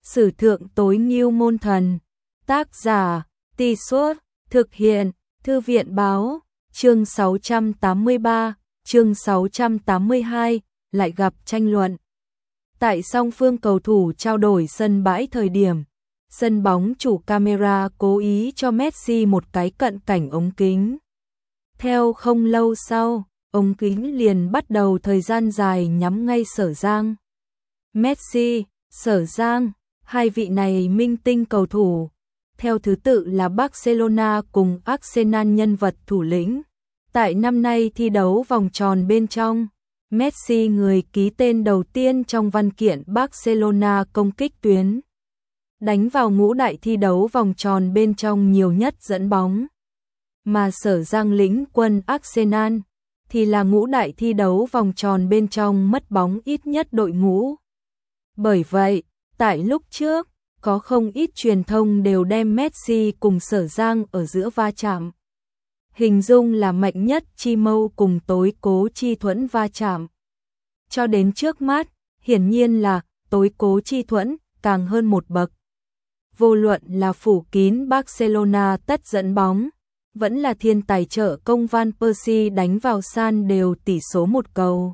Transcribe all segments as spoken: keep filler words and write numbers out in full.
Sử thượng tối nghêu môn thần. Tác giả, Tì Suốt, thực hiện, Thư viện báo, chương sáu trăm tám mươi ba, chương sáu trăm tám mươi hai, lại gặp tranh luận. Tại song phương cầu thủ trao đổi sân bãi thời điểm, sân bóng chủ camera cố ý cho Messi một cái cận cảnh ống kính. Theo không lâu sau, ống kính liền bắt đầu thời gian dài nhắm ngay Sở Giang. Messi, Sở Giang, hai vị này minh tinh cầu thủ, theo thứ tự là Barcelona cùng Arsenal nhân vật thủ lĩnh. Tại năm nay thi đấu vòng tròn bên trong, Messi người ký tên đầu tiên trong văn kiện Barcelona công kích tuyến, đánh vào ngũ đại thi đấu vòng tròn bên trong nhiều nhất dẫn bóng. Mà Sở Giang lĩnh quân Arsenal thì là ngũ đại thi đấu vòng tròn bên trong mất bóng ít nhất đội ngũ. Bởi vậy, tại lúc trước, có không ít truyền thông đều đem Messi cùng Sở Giang ở giữa va chạm, hình dung là mạnh nhất chi mâu cùng tối cố chi thuẫn va chạm. Cho đến trước mắt, hiển nhiên là tối cố chi thuẫn càng hơn một bậc. Vô luận là phủ kín Barcelona tất dẫn bóng, vẫn là thiên tài trợ công Van Persie đánh vào san đều tỷ số một cầu.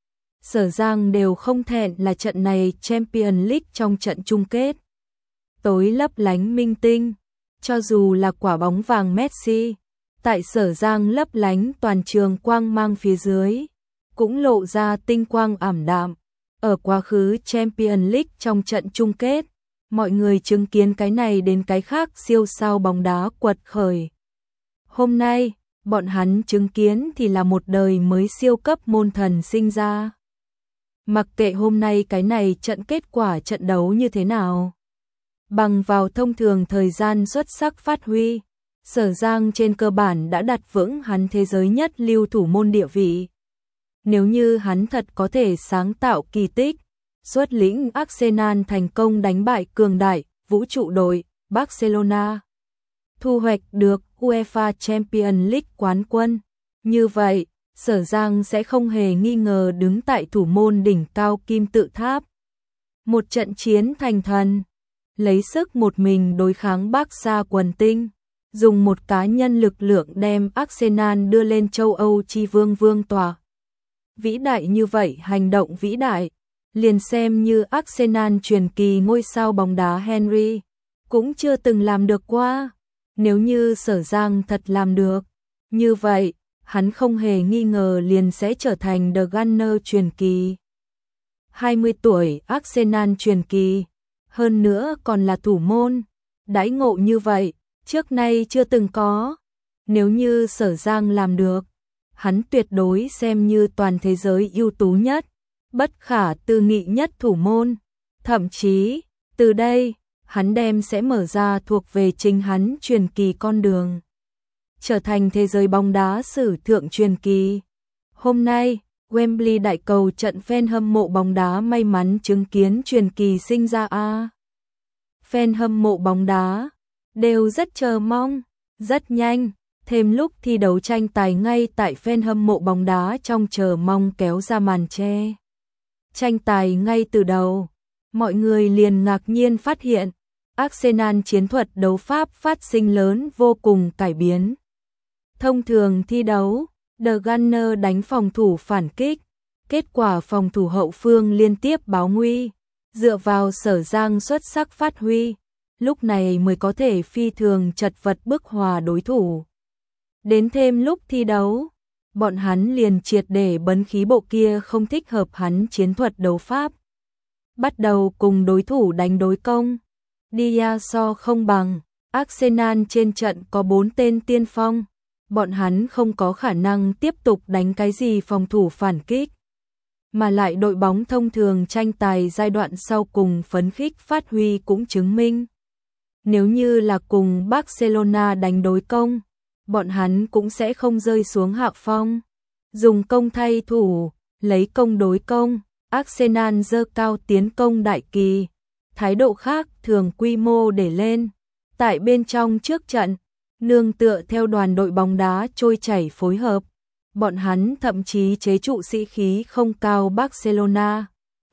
Sở Giang đều không thẹn là trận này Champions League trong trận chung kết. Tối lấp lánh minh tinh, cho dù là quả bóng vàng Messi, tại Sở Giang lấp lánh toàn trường quang mang phía dưới, cũng lộ ra tinh quang ảm đạm. Ở quá khứ Champions League trong trận chung kết, mọi người chứng kiến cái này đến cái khác siêu sao bóng đá quật khởi. Hôm nay, bọn hắn chứng kiến thì là một đời mới siêu cấp môn thần sinh ra. Mặc kệ hôm nay cái này trận kết quả trận đấu như thế nào, bằng vào thông thường thời gian xuất sắc phát huy, Sở Giang trên cơ bản đã đặt vững hắn thế giới nhất lưu thủ môn địa vị. Nếu như hắn thật có thể sáng tạo kỳ tích, xuất lĩnh Arsenal thành công đánh bại cường đại vũ trụ đội Barcelona, thu hoạch được UEFA Champions League quán quân, như vậy, Sở Giang sẽ không hề nghi ngờ đứng tại thủ môn đỉnh cao kim tự tháp. Một trận chiến thành thần, lấy sức một mình đối kháng Barca quần tinh, dùng một cá nhân lực lượng đem Arsenal đưa lên châu Âu chi vương vương tòa. Vĩ đại như vậy, hành động vĩ đại, liền xem như Arsenal truyền kỳ ngôi sao bóng đá Henry cũng chưa từng làm được qua. Nếu như Sở Giang thật làm được, như vậy, hắn không hề nghi ngờ liền sẽ trở thành The Gunner truyền kỳ. hai mươi tuổi Arsenal truyền kỳ, hơn nữa còn là thủ môn, đãi ngộ như vậy, trước nay chưa từng có. Nếu như Sở Giang làm được, hắn tuyệt đối xem như toàn thế giới ưu tú nhất, bất khả tư nghị nhất thủ môn. Thậm chí, từ đây, hắn đem sẽ mở ra thuộc về chính hắn truyền kỳ con đường, trở thành thế giới bóng đá sử thượng truyền kỳ. Hôm nay, Wembley đại cầu trận fan hâm mộ bóng đá may mắn chứng kiến truyền kỳ sinh ra a. Fan hâm mộ bóng đá đều rất chờ mong, rất nhanh, thêm lúc thi đấu tranh tài ngay tại fan hâm mộ bóng đá trong chờ mong kéo ra màn che. Tranh tài ngay từ đầu, mọi người liền ngạc nhiên phát hiện, Arsenal chiến thuật đấu pháp phát sinh lớn vô cùng cải biến. Thông thường thi đấu, The Gunner đánh phòng thủ phản kích, kết quả phòng thủ hậu phương liên tiếp báo nguy, dựa vào Sở Giang xuất sắc phát huy, lúc này mới có thể phi thường chật vật bức hòa đối thủ. Đến thêm lúc thi đấu, bọn hắn liền triệt để bấn khí bộ kia không thích hợp hắn chiến thuật đấu pháp. Bắt đầu cùng đối thủ đánh đối công. Dia so không bằng, Arsenal trên trận có bốn tên tiên phong, bọn hắn không có khả năng tiếp tục đánh cái gì phòng thủ phản kích. Mà lại đội bóng thông thường tranh tài giai đoạn sau cùng phấn khích phát huy cũng chứng minh. Nếu như là cùng Barcelona đánh đối công, bọn hắn cũng sẽ không rơi xuống hạ phong. Dùng công thay thủ, lấy công đối công, Arsenal giơ cao tiến công đại kỳ, thái độ khác thường quy mô để lên. Tại bên trong trước trận, nương tựa theo đoàn đội bóng đá trôi chảy phối hợp, bọn hắn thậm chí chế trụ sĩ khí không cao Barcelona.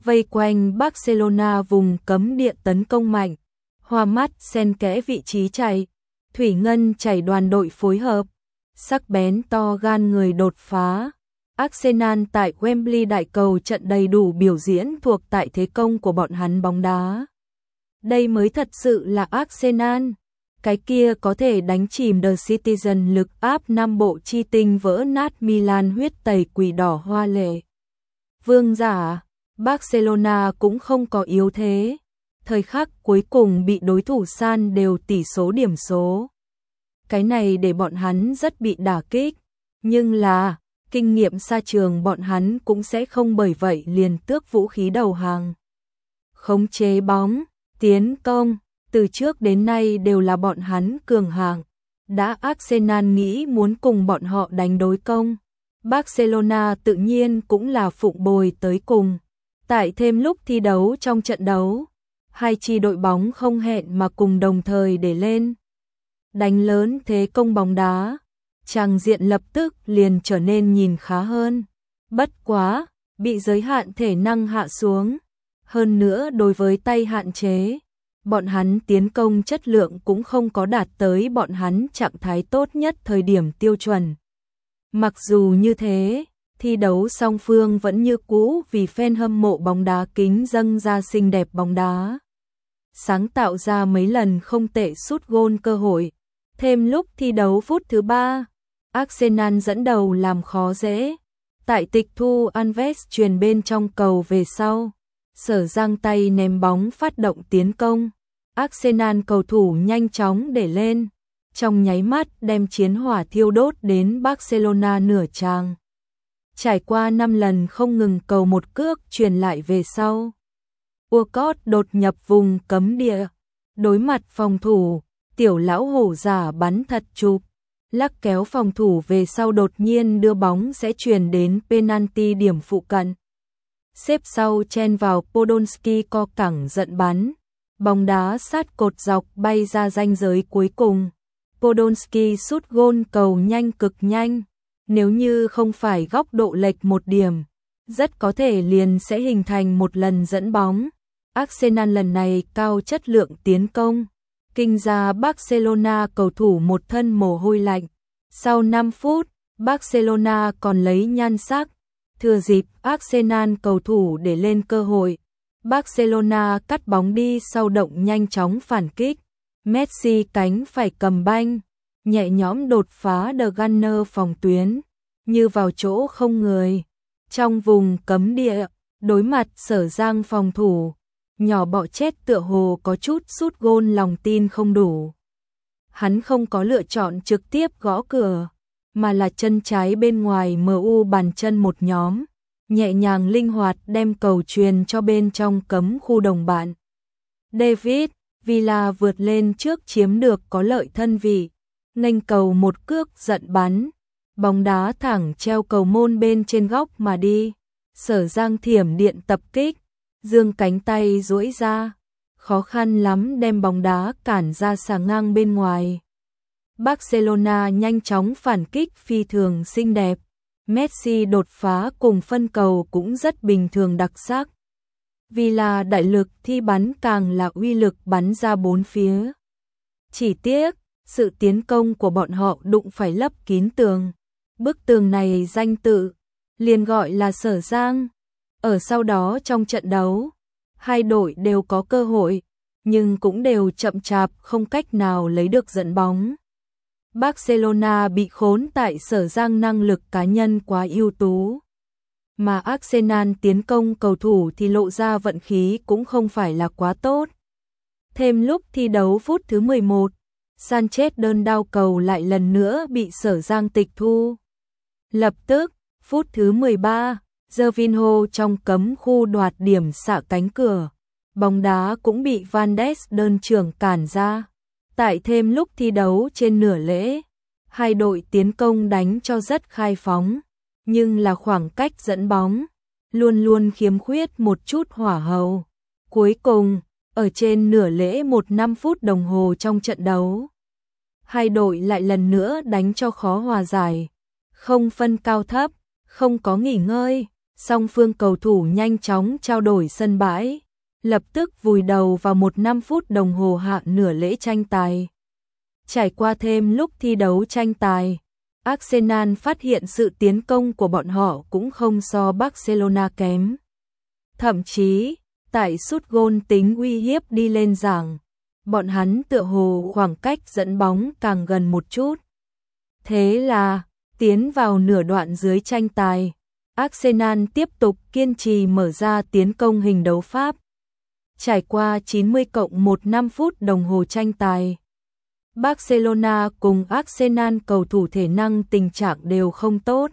vây quanh Barcelona vùng cấm địa tấn công mạnh, hoa mắt xen kẽ vị trí chạy, thủy ngân chảy đoàn đội phối hợp, sắc bén to gan người đột phá. Arsenal tại Wembley đại cầu trận đầy đủ biểu diễn thuộc tại thế công của bọn hắn bóng đá. Đây mới thật sự là Arsenal. Cái kia có thể đánh chìm The Citizen lực áp năm bộ chi tinh vỡ nát Milan huyết tẩy quỷ đỏ hoa lệ. Vương giả, Barcelona cũng không có yếu thế. Thời khắc cuối cùng bị đối thủ san đều tỷ số điểm số. Cái này để bọn hắn rất bị đả kích. Nhưng là, kinh nghiệm xa trường bọn hắn cũng sẽ không bởi vậy liền tước vũ khí đầu hàng. Khống chế bóng, tiến công, từ trước đến nay đều là bọn hắn cường hạng. Đã Arsenal nghĩ muốn cùng bọn họ đánh đối công, Barcelona tự nhiên cũng là phụng bồi tới cùng. Tại thêm lúc thi đấu trong trận đấu, hai chi đội bóng không hẹn mà cùng đồng thời để lên. Đánh lớn thế công bóng đá, tràng diện lập tức liền trở nên nhìn khá hơn. Bất quá, bị giới hạn thể năng hạ xuống. Hơn nữa đối với tay hạn chế, bọn hắn tiến công chất lượng cũng không có đạt tới bọn hắn trạng thái tốt nhất thời điểm tiêu chuẩn. Mặc dù như thế, thi đấu song phương vẫn như cũ vì fan hâm mộ bóng đá kính dâng ra xinh đẹp bóng đá. Sáng tạo ra mấy lần không tệ sút gôn cơ hội. Thêm lúc thi đấu phút thứ ba, Arsenal dẫn đầu làm khó dễ. Tại tịch thu Alves truyền bên trong cầu về sau, Sở giang tay ném bóng phát động tiến công. Arsenal cầu thủ nhanh chóng để lên, trong nháy mắt đem chiến hỏa thiêu đốt đến Barcelona nửa tràng. Trải qua năm lần không ngừng cầu một cước truyền lại về sau, Walcott đột nhập vùng cấm địa, đối mặt phòng thủ, tiểu lão hổ giả bắn thật chụp, lắc kéo phòng thủ về sau đột nhiên đưa bóng sẽ truyền đến penalty điểm phụ cận. Xếp sau chen vào Podolski co cẳng giận bắn, bóng đá sát cột dọc bay ra ranh giới cuối cùng. Podolski sút gôn cầu nhanh cực nhanh, nếu như không phải góc độ lệch một điểm, rất có thể liền sẽ hình thành một lần dẫn bóng. Arsenal lần này cao chất lượng tiến công, kinh ra Barcelona cầu thủ một thân mồ hôi lạnh. Sau năm phút, Barcelona còn lấy nhan sắc, thừa dịp Arsenal cầu thủ để lên cơ hội. Barcelona cắt bóng đi sau động nhanh chóng phản kích. Messi cánh phải cầm banh, nhẹ nhõm đột phá The Gunner phòng tuyến, như vào chỗ không người. Trong vùng cấm địa, đối mặt Sở Giang phòng thủ, nhỏ bọ chết tựa hồ có chút sút gôn lòng tin không đủ. Hắn không có lựa chọn trực tiếp gõ cửa, mà là chân trái bên ngoài em u bàn chân một nhóm, nhẹ nhàng linh hoạt đem cầu truyền cho bên trong cấm khu đồng bạn. David Villa vượt lên trước chiếm được có lợi thân vị, nghênh cầu một cước giận bắn, bóng đá thẳng treo cầu môn bên trên góc mà đi. Sở Giang thiểm điện tập kích, dương cánh tay duỗi ra, khó khăn lắm đem bóng đá cản ra xà ngang bên ngoài. Barcelona nhanh chóng phản kích phi thường xinh đẹp, Messi đột phá cùng phân cầu cũng rất bình thường đặc sắc. Villa đại lực thi bắn càng là uy lực bắn ra bốn phía. Chỉ tiếc, sự tiến công của bọn họ đụng phải lấp kín tường. Bức tường này danh tự liền gọi là Sở Giang. Ở sau đó trong trận đấu, hai đội đều có cơ hội, nhưng cũng đều chậm chạp không cách nào lấy được dẫn bóng. Barcelona bị khốn tại Sở Giang năng lực cá nhân quá ưu tú, mà Arsenal tiến công cầu thủ thì lộ ra vận khí cũng không phải là quá tốt. Thêm lúc thi đấu phút thứ mười một, Sanchez đơn đao cầu lại lần nữa bị Sở Giang tịch thu. Lập tức, phút thứ mười ba, Gervinho trong cấm khu đoạt điểm xạ cánh cửa, bóng đá cũng bị Van Ness đơn trưởng cản ra. Tại thêm lúc thi đấu trên nửa lễ, hai đội tiến công đánh cho rất khai phóng, nhưng là khoảng cách dẫn bóng luôn luôn khiếm khuyết một chút hỏa hầu. Cuối cùng, ở trên nửa lễ một năm phút đồng hồ trong trận đấu, hai đội lại lần nữa đánh cho khó hòa giải, không phân cao thấp, không có nghỉ ngơi, Song phương cầu thủ nhanh chóng trao đổi sân bãi, lập tức vùi đầu vào một năm phút đồng hồ hạ nửa lễ tranh tài. Trải qua thêm lúc thi đấu tranh tài, Arsenal phát hiện sự tiến công của bọn họ cũng không so Barcelona kém. Thậm chí, tại sút gôn tính uy hiếp đi lên giảng, bọn hắn tựa hồ khoảng cách dẫn bóng càng gần một chút. Thế là, tiến vào nửa đoạn dưới tranh tài, Arsenal tiếp tục kiên trì mở ra tiến công hình đấu pháp. Trải qua chín mươi cộng một năm phút đồng hồ tranh tài, Barcelona cùng Arsenal cầu thủ thể năng tình trạng đều không tốt.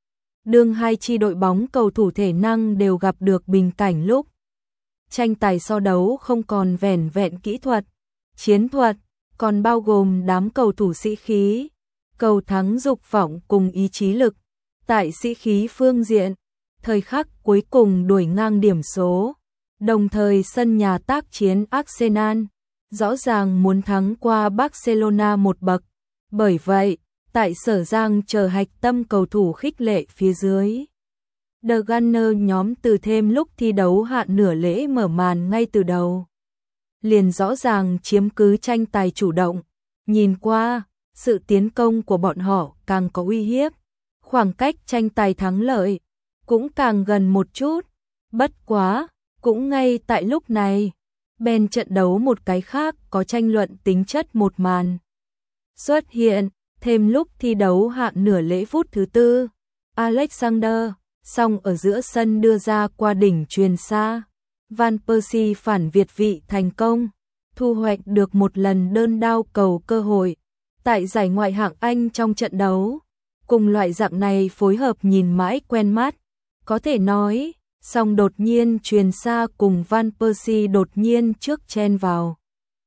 Đương hai chi đội bóng cầu thủ thể năng đều gặp được bình cảnh lúc tranh tài so đấu không còn vẻn vẹn kỹ thuật, chiến thuật, còn bao gồm đám cầu thủ sĩ khí, cầu thắng dục vọng cùng ý chí lực. Tại sĩ khí phương diện, thời khắc cuối cùng đuổi ngang điểm số, đồng thời sân nhà tác chiến Arsenal rõ ràng muốn thắng qua Barcelona một bậc. Bởi vậy, tại Sở Giang chờ hạch tâm cầu thủ khích lệ phía dưới, The Gunner nhóm từ thêm lúc thi đấu hạ nửa lễ mở màn ngay từ đầu, liền rõ ràng chiếm cứ tranh tài chủ động. Nhìn qua, sự tiến công của bọn họ càng có uy hiếp, khoảng cách tranh tài thắng lợi cũng càng gần một chút. Bất quá, cũng ngay tại lúc này, bên trận đấu một cái khác có tranh luận tính chất một màn xuất hiện. Thêm lúc thi đấu hạ nửa lễ phút thứ tư, Alexander song ở giữa sân đưa ra qua đỉnh truyền xa, Van Persie phản việt vị thành công, thu hoạch được một lần đơn đao cầu cơ hội tại giải ngoại hạng Anh trong trận đấu. Cùng loại dạng này phối hợp nhìn mãi quen mắt, có thể nói, song đột nhiên truyền xa cùng Van Persie đột nhiên trước chen vào.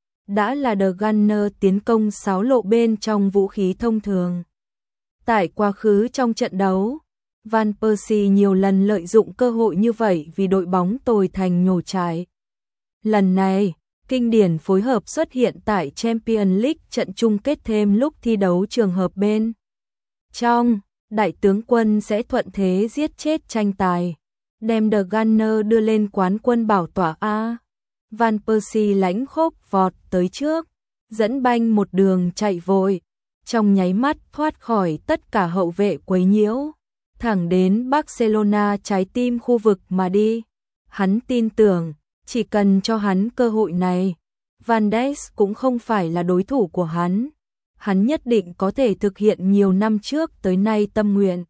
Đã là The Gunner tiến công sáo lộ bên trong vũ khí thông thường. Tại quá khứ trong trận đấu, Van Persie nhiều lần lợi dụng cơ hội như vậy vì đội bóng tồi thành nhổ trái. Lần này, kinh điển phối hợp xuất hiện tại Champions League trận chung kết thêm lúc thi đấu trường hợp bên trong, đại tướng quân sẽ thuận thế giết chết tranh tài, đem The Gunner đưa lên quán quân bảo tỏa A. Van Persie lãnh khốc vọt tới trước, dẫn banh một đường chạy vội, trong nháy mắt thoát khỏi tất cả hậu vệ quấy nhiễu, thẳng đến Barcelona trái tim khu vực mà đi. Hắn tin tưởng, chỉ cần cho hắn cơ hội này, Van Dijk cũng không phải là đối thủ của hắn. Hắn nhất định có thể thực hiện nhiều năm trước tới nay tâm nguyện,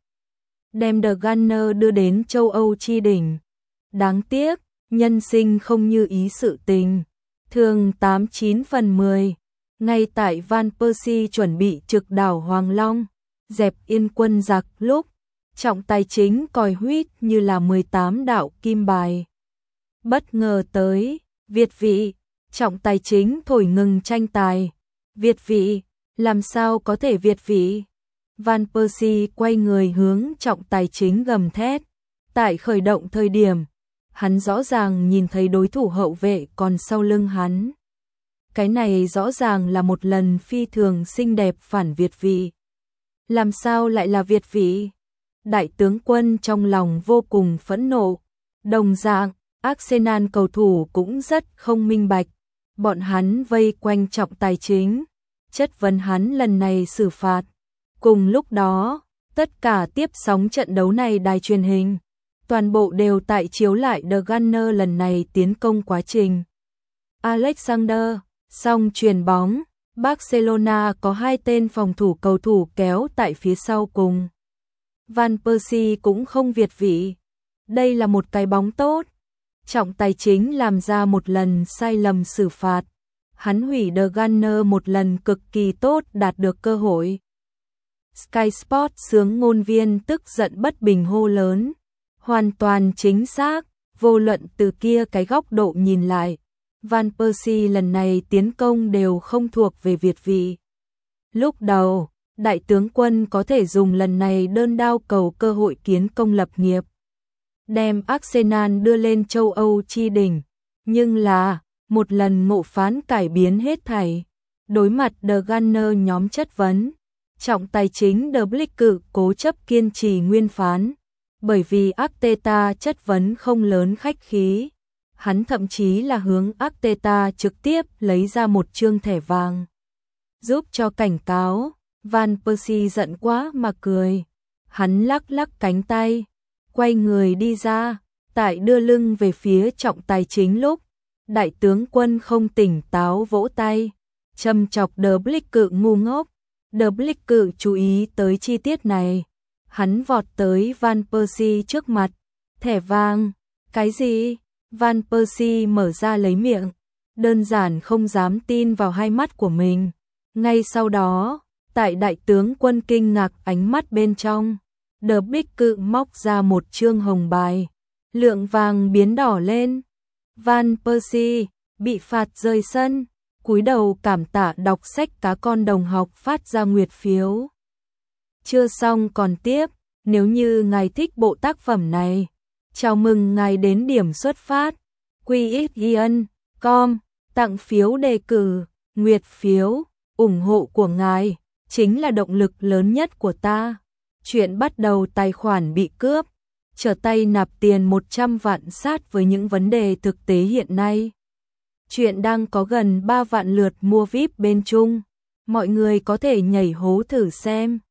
đem The Gunner đưa đến châu Âu chi đỉnh. Đáng tiếc, nhân sinh không như ý sự tình, thường tám chín phần mười. Ngay tại Van Persie chuẩn bị trực đảo Hoàng Long, dẹp yên quân giặc lúc, trọng tài chính còi huýt như là mười tám đạo kim bài. Bất ngờ tới, Việt vị, trọng tài chính thổi ngừng tranh tài. Việt vị, làm sao có thể Việt vị? Van Persie quay người hướng trọng tài chính gầm thét. Tại khởi động thời điểm, hắn rõ ràng nhìn thấy đối thủ hậu vệ còn sau lưng hắn. Cái này rõ ràng là một lần phi thường xinh đẹp phản Việt vị. Làm sao lại là Việt vị? Đại tướng quân trong lòng vô cùng phẫn nộ. Đồng dạng, Arsenal cầu thủ cũng rất không minh bạch. Bọn hắn vây quanh trọng tài chính, chất vấn hắn lần này xử phạt. Cùng lúc đó, tất cả tiếp sóng trận đấu này đài truyền hình, toàn bộ đều tại chiếu lại The Gunner lần này tiến công quá trình. Alexander, song chuyền bóng, Barcelona có hai tên phòng thủ cầu thủ kéo tại phía sau cùng. Van Persie cũng không việt vị. Đây là một cái bóng tốt. Trọng tài chính làm ra một lần sai lầm xử phạt. Hắn hủy The Gunner một lần cực kỳ tốt đạt được cơ hội. Sky Sports xướng ngôn viên tức giận bất bình hô lớn. Hoàn toàn chính xác, vô luận từ kia cái góc độ nhìn lại, Van Persie lần này tiến công đều không thuộc về việt vị. Lúc đầu, đại tướng quân có thể dùng lần này đơn đao cầu cơ hội kiến công lập nghiệp, đem Arsenal đưa lên châu Âu chi đỉnh, nhưng là một lần ngộ phán cải biến hết thảy. Đối mặt The Gunner nhóm chất vấn, trọng tài chính The Blick cự cố chấp kiên trì nguyên phán. bởi vì Arteta chất vấn không lớn khách khí. Hắn thậm chí là hướng Arteta trực tiếp lấy ra một chương thẻ vàng, giúp cho cảnh cáo. Van Persie giận quá mà cười. Hắn lắc lắc cánh tay, quay người đi ra, tại đưa lưng về phía trọng tài chính lúc, đại tướng quân không tỉnh táo vỗ tay, châm chọc De Blic cự ngu ngốc. De Blic cự chú ý tới chi tiết này. Hắn vọt tới Van Persie trước mặt. Thẻ vàng? Cái gì? Van Persie mở ra lấy miệng, đơn giản không dám tin vào hai mắt của mình. Ngay sau đó, tại đại tướng quân kinh ngạc ánh mắt bên trong, De Blic cự móc ra một chương hồng bài. Lượng vàng biến đỏ lên. Van Persie bị phạt rời sân, cúi đầu cảm tạ đọc sách cá con đồng học phát ra nguyệt phiếu. Chưa xong còn tiếp, nếu như ngài thích bộ tác phẩm này, chào mừng ngài đến điểm xuất phát quy ích ian chấm com tặng phiếu đề cử, nguyệt phiếu, ủng hộ của ngài chính là động lực lớn nhất của ta. Chuyện bắt đầu tài khoản bị cướp, trở tay nạp tiền một trăm vạn sát với những vấn đề thực tế hiện nay. Chuyện đang có gần ba vạn lượt mua vi ai pi bên Trung, mọi người có thể nhảy hố thử xem.